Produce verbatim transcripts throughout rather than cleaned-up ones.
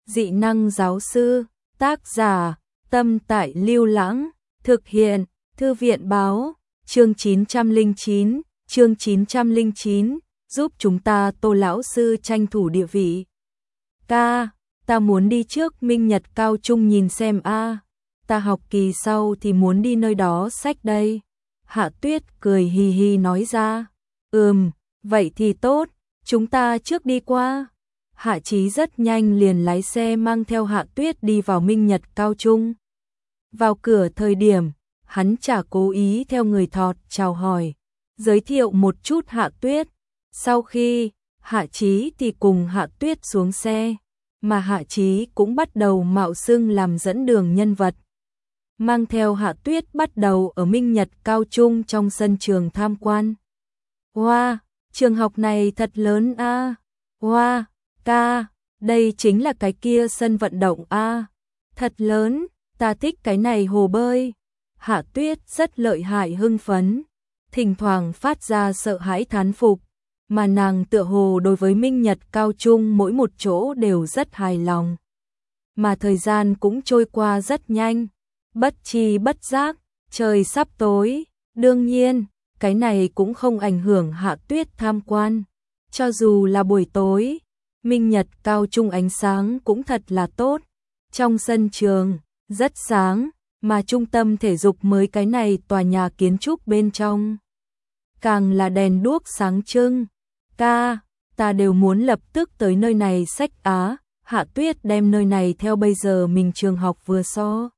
Dị năng giáo sư, tác giả, Tâm Tại Lưu Lãng, thực hiện, Thư viện báo, chương chín trăm lẻ chín, chương chín trăm lẻ chín, giúp chúng ta Tô lão sư tranh thủ địa vị. Ca, ta muốn đi trước Minh Nhật Cao Trung nhìn xem a, ta học kỳ sau thì muốn đi nơi đó sách đây. Hạ Tuyết cười hì hì nói ra, ừm, vậy thì tốt, chúng ta trước đi qua. Hạ Chí rất nhanh liền lái xe mang theo Hạ Tuyết đi vào Minh Nhật Cao Trung. Vào cửa thời điểm, hắn chả cố ý theo người thọt chào hỏi, giới thiệu một chút Hạ Tuyết. Sau khi Hạ Chí thì cùng Hạ Tuyết xuống xe, mà Hạ Chí cũng bắt đầu mạo xưng làm dẫn đường nhân vật. Mang theo Hạ Tuyết bắt đầu ở Minh Nhật Cao Trung trong sân trường tham quan. Wow, trường học này thật lớn a. Wow, ca, đây chính là cái kia sân vận động a. Thật lớn, ta thích cái này hồ bơi. Hạ Tuyết rất lợi hại hưng phấn, thỉnh thoảng phát ra sợ hãi thán phục, mà nàng tựa hồ đối với Minh Nhật Cao Trung mỗi một chỗ đều rất hài lòng. Mà thời gian cũng trôi qua rất nhanh, bất chi bất giác, trời sắp tối, đương nhiên, cái này cũng không ảnh hưởng Hạ Tuyết tham quan. Cho dù là buổi tối, Minh Nhật Cao Trung ánh sáng cũng thật là tốt. Trong sân trường, rất sáng, mà trung tâm thể dục mới cái này tòa nhà kiến trúc bên trong càng là đèn đuốc sáng trưng. Ca, ta đều muốn lập tức tới nơi này sách á. Hạ Tuyết đem nơi này theo bây giờ mình trường học vừa so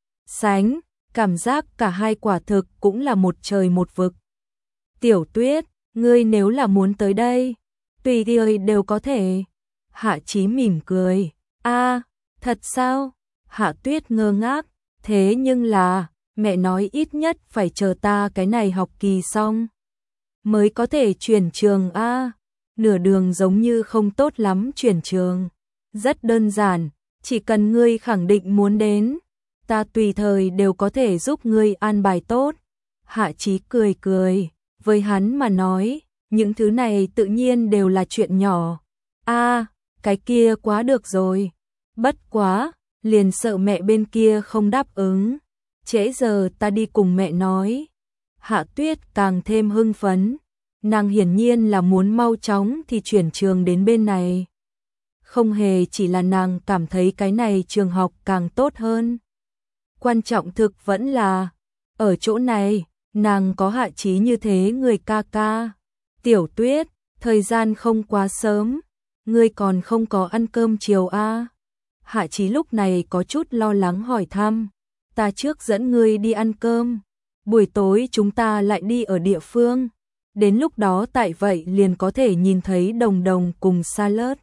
sánh, cảm giác cả hai quả thực cũng là một trời một vực. Tiểu Tuyết, ngươi nếu là muốn tới đây, tùy thời đều có thể. Hạ Chí mỉm cười, a, thật sao? Hạ Tuyết ngơ ngác, thế nhưng là, mẹ nói ít nhất phải chờ ta cái này học kỳ xong mới có thể chuyển trường a. Nửa đường giống như không tốt lắm chuyển trường. Rất đơn giản, chỉ cần ngươi khẳng định muốn đến, ta tùy thời đều có thể giúp ngươi an bài tốt. Hạ Chí cười cười, với hắn mà nói, những thứ này tự nhiên đều là chuyện nhỏ. A, cái kia quá được rồi. Bất quá, liền sợ mẹ bên kia không đáp ứng. Trễ giờ ta đi cùng mẹ nói. Hạ Tuyết càng thêm hưng phấn, nàng hiển nhiên là muốn mau chóng thì chuyển trường đến bên này. Không hề chỉ là nàng cảm thấy cái này trường học càng tốt hơn. Quan trọng thực vẫn là, ở chỗ này, nàng có Hạ Chí như thế người ca ca. Tiểu Tuyết, thời gian không quá sớm, ngươi còn không có ăn cơm chiều a? Hạ Chí lúc này có chút lo lắng hỏi thăm, ta trước dẫn ngươi đi ăn cơm, buổi tối chúng ta lại đi ở địa phương, đến lúc đó tại vậy liền có thể nhìn thấy Đồng Đồng cùng Salad.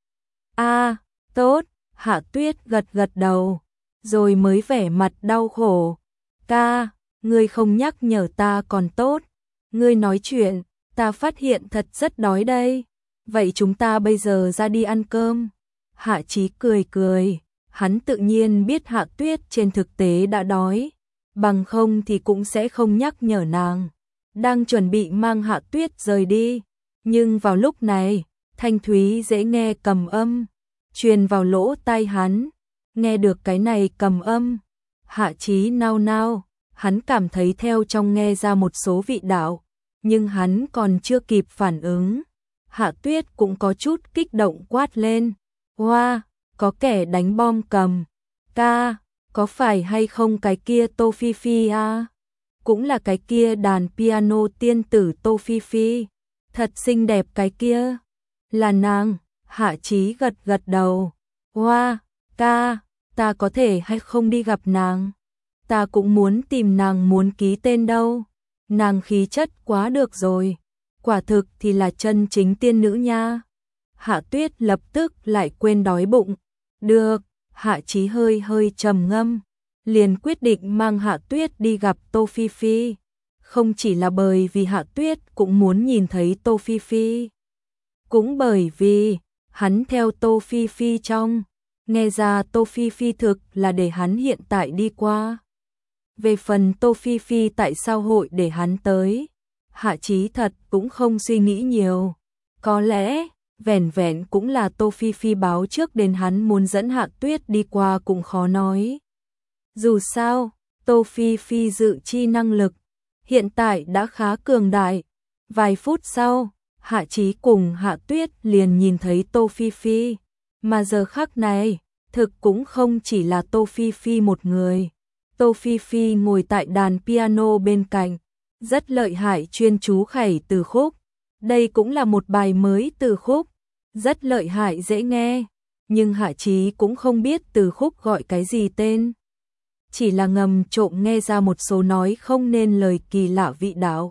A, tốt, Hạ Tuyết gật gật đầu, rồi mới vẻ mặt đau khổ. Ca, ngươi không nhắc nhở ta còn tốt, ngươi nói chuyện, ta phát hiện thật rất đói đây. Vậy chúng ta bây giờ ra đi ăn cơm. Hạ Chí cười cười, hắn tự nhiên biết Hạ Tuyết trên thực tế đã đói, bằng không thì cũng sẽ không nhắc nhở nàng. Đang chuẩn bị mang Hạ Tuyết rời đi, nhưng vào lúc này, thanh thúy dễ nghe cầm âm truyền vào lỗ tai hắn. Nghe được cái này cầm âm, Hạ Chí nao nao, hắn cảm thấy theo trong nghe ra một số vị đạo, nhưng hắn còn chưa kịp phản ứng. Hạ Tuyết cũng có chút kích động quát lên, hoa, wow, có kẻ đánh bom cầm. Ca, có phải hay không cái kia Tô Phi Phi à? Cũng là cái kia đàn piano tiên tử Tô Phi Phi, thật xinh đẹp cái kia. Là nàng. Hạ Chí gật gật đầu. Hoa, wow, ca, ta có thể hay không đi gặp nàng? Ta cũng muốn tìm nàng muốn ký tên đâu. Nàng khí chất quá được rồi. Quả thực thì là chân chính tiên nữ nha. Hạ Tuyết lập tức lại quên đói bụng. Được, Hạ Chí hơi hơi trầm ngâm, liền quyết định mang Hạ Tuyết đi gặp Tô Phi Phi. Không chỉ là bởi vì Hạ Tuyết cũng muốn nhìn thấy Tô Phi Phi, cũng bởi vì hắn theo Tô Phi Phi trong, nghe ra Tô Phi Phi thực là để hắn hiện tại đi qua. Về phần Tô Phi Phi tại sao hội để hắn tới, Hạ Chí thật cũng không suy nghĩ nhiều. Có lẽ, vẻn vẹn cũng là Tô Phi Phi báo trước đến hắn muốn dẫn Hạ Tuyết đi qua cũng khó nói. Dù sao, Tô Phi Phi dự chi năng lực hiện tại đã khá cường đại. Vài phút sau, Hạ Chí cùng Hạ Tuyết liền nhìn thấy Tô Phi Phi, mà giờ khắc này, thực cũng không chỉ là Tô Phi Phi một người. Tô Phi Phi ngồi tại đàn piano bên cạnh, rất lợi hại chuyên chú khẩy từ khúc. Đây cũng là một bài mới từ khúc, rất lợi hại dễ nghe, nhưng Hạ Chí cũng không biết từ khúc gọi cái gì tên. Chỉ là ngầm trộm nghe ra một số nói không nên lời kỳ lạ vị đạo.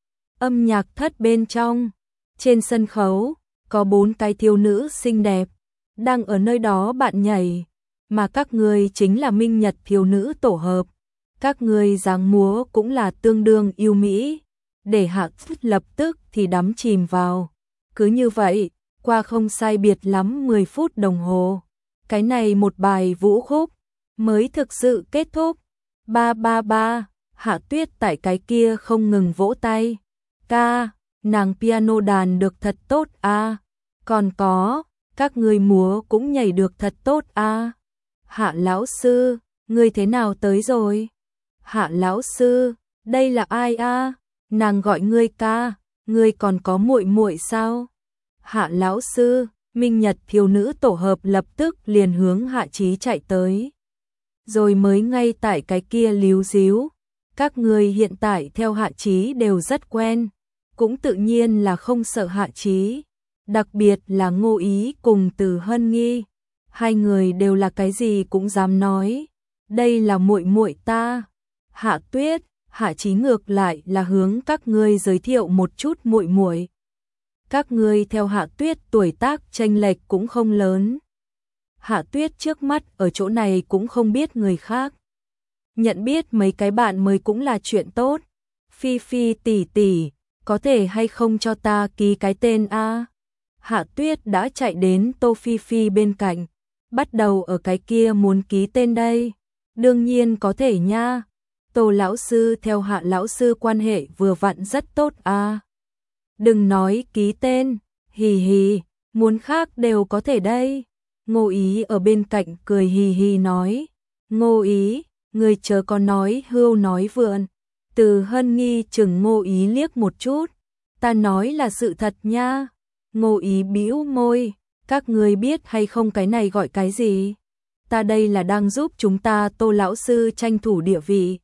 Âm nhạc thất bên trong, trên sân khấu, có bốn cái thiếu nữ xinh đẹp, đang ở nơi đó bạn nhảy, mà các người chính là Minh Nhật thiếu nữ tổ hợp. Các người dáng múa cũng là tương đương yêu mỹ, để Hạ Tuyết lập tức thì đắm chìm vào. Cứ như vậy, qua không sai biệt lắm mười phút đồng hồ, cái này một bài vũ khúc mới thực sự kết thúc. Ba ba ba, Hạ Tuyết tại cái kia không ngừng vỗ tay. Ca, nàng piano đàn được thật tốt a. À. Còn có, các người múa cũng nhảy được thật tốt a. À. Hạ lão sư, ngươi thế nào tới rồi? Hạ lão sư, đây là ai a? À? Nàng gọi ngươi ca, ngươi còn có muội muội sao? Hạ lão sư, Minh Nhật thiếu nữ tổ hợp lập tức liền hướng Hạ Chí chạy tới. Rồi mới ngay tại cái kia líu díu. Các người hiện tại theo Hạ Chí đều rất quen, cũng tự nhiên là không sợ Hạ Chí, đặc biệt là Ngô Ý cùng Từ Hân Nghi, hai người đều là cái gì cũng dám nói, đây là muội muội ta. Hạ Tuyết, Hạ Chí ngược lại là hướng các ngươi giới thiệu một chút muội muội. Các ngươi theo Hạ Tuyết tuổi tác chênh lệch cũng không lớn. Hạ Tuyết trước mắt ở chỗ này cũng không biết người khác. Nhận biết mấy cái bạn mới cũng là chuyện tốt. Phi Phi tỷ tỷ, có thể hay không cho ta ký cái tên a? Hạ Tuyết đã chạy đến Tô Phi Phi bên cạnh, bắt đầu ở cái kia muốn ký tên đây. Đương nhiên có thể nha. Tô lão sư theo Hạ lão sư quan hệ vừa vặn rất tốt a. Đừng nói ký tên, hì hì, muốn khác đều có thể đây. Ngô Ý ở bên cạnh cười hì hì nói. Ngô Ý, người chớ có nói hưu nói vượn. Từ Hân Nghi chừng Ngô Ý liếc một chút. Ta nói là sự thật nha. Ngô Ý bĩu môi. Các người biết hay không cái này gọi cái gì? Ta đây là đang giúp chúng ta Tô lão sư tranh thủ địa vị.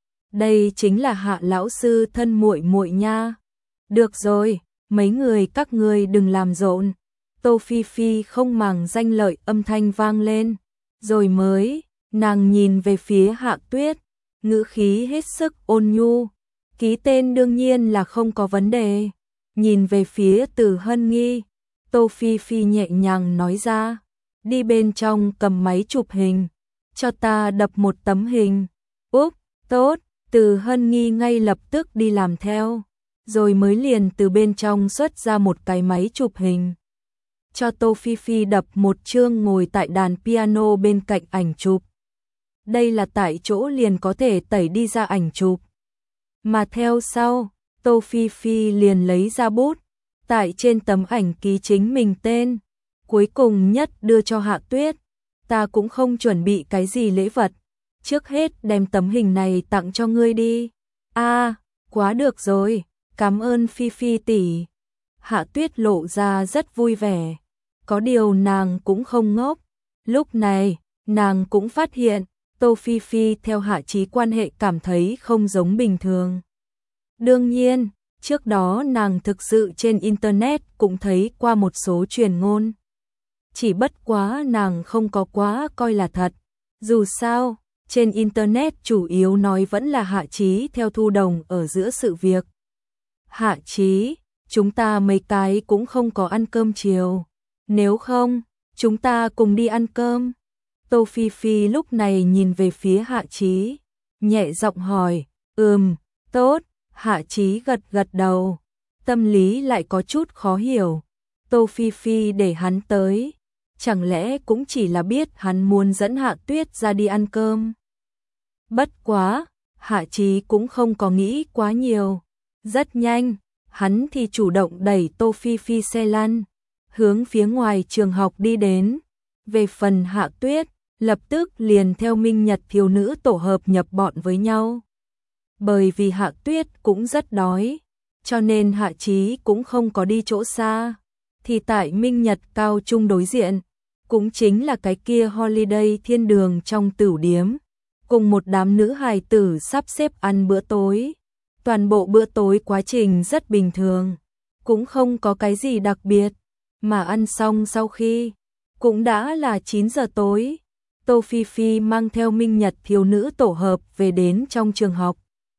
Đây chính là Hạ lão sư thân muội muội nha. Được rồi, mấy người các ngươi đừng làm rộn. Tô Phi Phi không màng danh lợi âm thanh vang lên. Rồi mới, nàng nhìn về phía Hạ Tuyết, ngữ khí hết sức ôn nhu. Ký tên đương nhiên là không có vấn đề. Nhìn về phía Từ Hân Nghi, Tô Phi Phi nhẹ nhàng nói ra. Đi bên trong cầm máy chụp hình, cho ta đập một tấm hình. Úp, tốt. Từ Hân Nghi ngay lập tức đi làm theo, rồi mới liền từ bên trong xuất ra một cái máy chụp hình. Cho Tô Phi Phi đập một chương ngồi tại đàn piano bên cạnh ảnh chụp. Đây là tại chỗ liền có thể tẩy đi ra ảnh chụp. Mà theo sau, Tô Phi Phi liền lấy ra bút, tại trên tấm ảnh ký chính mình tên. Cuối cùng nhất đưa cho Hạ Tuyết. Ta cũng không chuẩn bị cái gì lễ vật. Trước hết đem tấm hình này tặng cho ngươi đi. A, à, quá được rồi, cảm ơn Phi Phi tỷ. Hạ Tuyết lộ ra rất vui vẻ. Có điều nàng cũng không ngốc. Lúc này, nàng cũng phát hiện, Tô Phi Phi theo Hạ Chí quan hệ cảm thấy không giống bình thường. Đương nhiên, trước đó nàng thực sự trên Internet cũng thấy qua một số truyền ngôn. Chỉ bất quá nàng không có quá coi là thật. Dù sao, trên Internet chủ yếu nói vẫn là Hạ Chí theo Thu Đồng ở giữa sự việc. Hạ Chí, chúng ta mấy cái cũng không có ăn cơm chiều. Nếu không, chúng ta cùng đi ăn cơm. Tô Phi Phi lúc này nhìn về phía Hạ Chí, nhẹ giọng hỏi. Ừm, tốt. Hạ Chí gật gật đầu. Tâm lý lại có chút khó hiểu. Tô Phi Phi để hắn tới, chẳng lẽ cũng chỉ là biết hắn muốn dẫn Hạ Tuyết ra đi ăn cơm. Bất quá, Hạ Chí cũng không có nghĩ quá nhiều. Rất nhanh, hắn thì chủ động đẩy Tô Phi Phi xe lăn. hướng phía ngoài trường học đi đến. Về phần Hạ Tuyết, lập tức liền theo Minh Nhật thiếu nữ tổ hợp nhập bọn với nhau. Bởi vì Hạ Tuyết cũng rất đói, cho nên Hạ Chí cũng không có đi chỗ xa. Thì tại Minh Nhật cao trung đối diện, cũng chính là cái kia Holiday thiên đường trong tửu điếm, cùng một đám nữ hài tử sắp xếp ăn bữa tối. Toàn bộ bữa tối quá trình rất bình thường, cũng không có cái gì đặc biệt, mà ăn xong sau khi, cũng đã là chín giờ tối. Tô Phi Phi mang theo Minh Nhật thiếu nữ tổ hợp về đến trong trường học.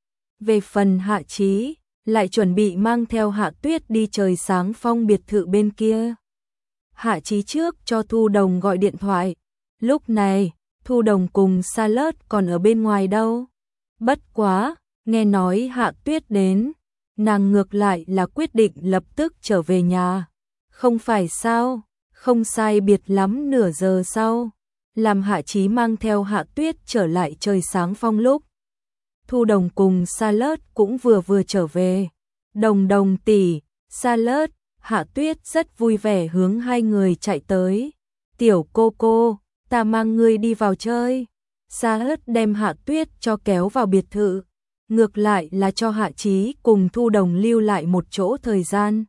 Về phần Hạ Chí, lại chuẩn bị mang theo Hạ Tuyết đi trời sáng phong biệt thự bên kia. Hạ Chí trước cho Thu Đồng gọi điện thoại. Lúc này, Thu Đồng cùng Salad còn ở bên ngoài đâu. Bất quá, nghe nói Hạ Tuyết đến, nàng ngược lại là quyết định lập tức trở về nhà. Không phải sao, không sai biệt lắm nửa giờ sau, làm Hạ Chí mang theo Hạ Tuyết trở lại trời sáng phong lúc. Thu Đồng cùng Salad cũng vừa vừa trở về. Đồng Đồng tỷ, Salad, Hạ Tuyết rất vui vẻ hướng hai người chạy tới. Tiểu cô cô, ta mang ngươi đi vào chơi. Salad đem Hạ Tuyết cho kéo vào biệt thự. Ngược lại là cho Hạ Chí cùng Thu Đồng lưu lại một chỗ thời gian.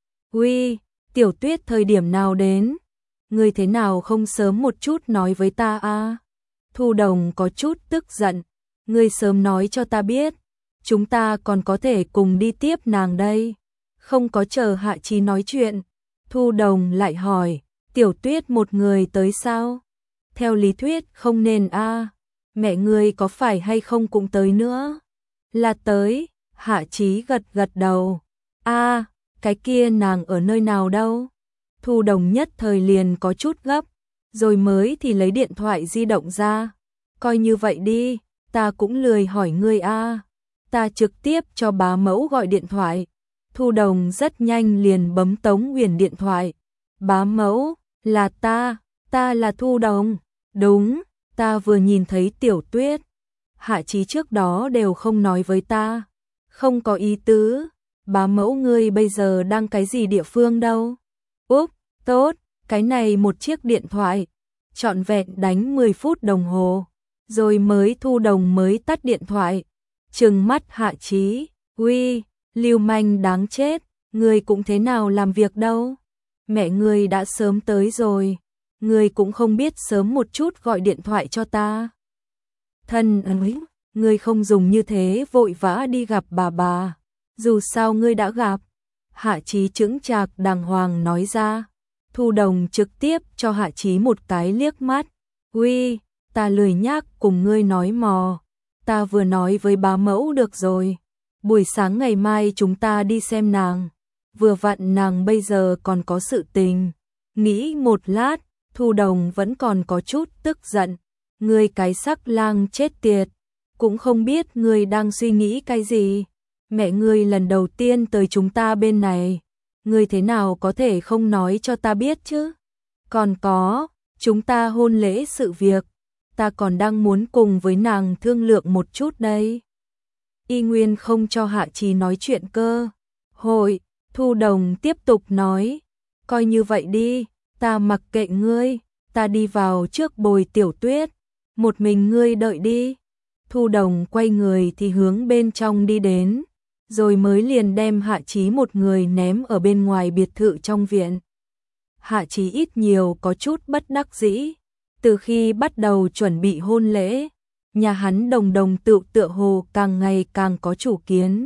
Uy, Tiểu Tuyết thời điểm nào đến? Ngươi thế nào không sớm một chút nói với ta a? Thu Đồng có chút tức giận. Ngươi sớm nói cho ta biết, chúng ta còn có thể cùng đi tiếp nàng đây. Không có chờ Hạ Chí nói chuyện, Thu Đồng lại hỏi, Tiểu Tuyết một người tới sao? Theo lý thuyết không nên a, mẹ ngươi có phải hay không cũng tới nữa? Là tới, Hạ Chí gật gật đầu. A, cái kia nàng ở nơi nào đâu? Thu Đồng nhất thời liền có chút gấp, rồi mới thì lấy điện thoại di động ra. Coi như vậy đi, ta cũng lười hỏi ngươi a, ta trực tiếp cho bá mẫu gọi điện thoại. Thu Đồng rất nhanh liền bấm Tống Huyền điện thoại. Bá mẫu, là ta, ta là Thu Đồng. Đúng, ta vừa nhìn thấy Tiểu Tuyết. Hạ Chí trước đó đều không nói với ta. Không có ý tứ. Bá mẫu ngươi bây giờ đang cái gì địa phương đâu? Úp, tốt, cái này một chiếc điện thoại. Trọn vẹn đánh mười phút đồng hồ. Rồi mới Thu Đồng mới tắt điện thoại. Trừng mắt Hạ Chí, uy, lưu manh đáng chết, ngươi cũng thế nào làm việc đâu? Mẹ ngươi đã sớm tới rồi, ngươi cũng không biết sớm một chút gọi điện thoại cho ta. Thân ơi, ngươi không dùng như thế vội vã đi gặp bà bà, dù sao ngươi đã gặp. Hạ Chí chững chạc đàng hoàng nói ra. Thu Đồng trực tiếp cho Hạ Chí một cái liếc mắt. Uy, ta lười nhác cùng ngươi nói mò. Ta vừa nói với bá mẫu được rồi. Buổi sáng ngày mai chúng ta đi xem nàng. Vừa vặn nàng bây giờ còn có sự tình. Nghĩ một lát, Thu Đồng vẫn còn có chút tức giận. Ngươi cái sắc lang chết tiệt. Cũng không biết ngươi đang suy nghĩ cái gì. Mẹ ngươi lần đầu tiên tới chúng ta bên này. Ngươi thế nào có thể không nói cho ta biết chứ? Còn có, chúng ta hôn lễ sự việc. Ta còn đang muốn cùng với nàng thương lượng một chút đây. Y Nguyên không cho Hạ Chí nói chuyện cơ. Hội, Thu Đồng tiếp tục nói. Coi như vậy đi, ta mặc kệ ngươi. Ta đi vào trước bồi Tiểu Tuyết. Một mình ngươi đợi đi. Thu Đồng quay người thì hướng bên trong đi đến. Rồi mới liền đem Hạ Chí một người ném ở bên ngoài biệt thự trong viện. Hạ Chí ít nhiều có chút bất đắc dĩ. Từ khi bắt đầu chuẩn bị hôn lễ, nhà hắn Đồng Đồng tự tựa hồ càng ngày càng có chủ kiến.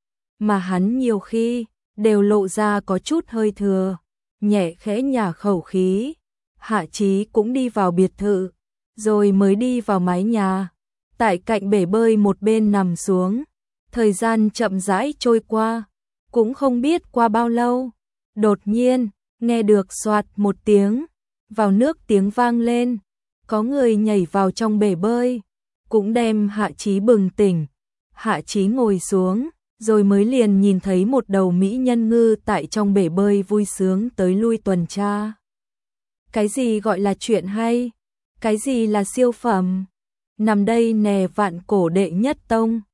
Mà hắn nhiều khi đều lộ ra có chút hơi thừa, nhẹ khẽ nhả khẩu khí. Hạ Chí cũng đi vào biệt thự, rồi mới đi vào mái nhà. Tại cạnh bể bơi một bên nằm xuống. Thời gian chậm rãi trôi qua, cũng không biết qua bao lâu. Đột nhiên, nghe được xoạt một tiếng, vào nước tiếng vang lên. Có người nhảy vào trong bể bơi, cũng đem Hạ Chí bừng tỉnh. Hạ Chí ngồi xuống, rồi mới liền nhìn thấy một đầu mỹ nhân ngư tại trong bể bơi vui sướng tới lui tuần tra. Cái gì gọi là chuyện hay? Cái gì là siêu phẩm? Nằm đây nè vạn cổ đệ nhất tông.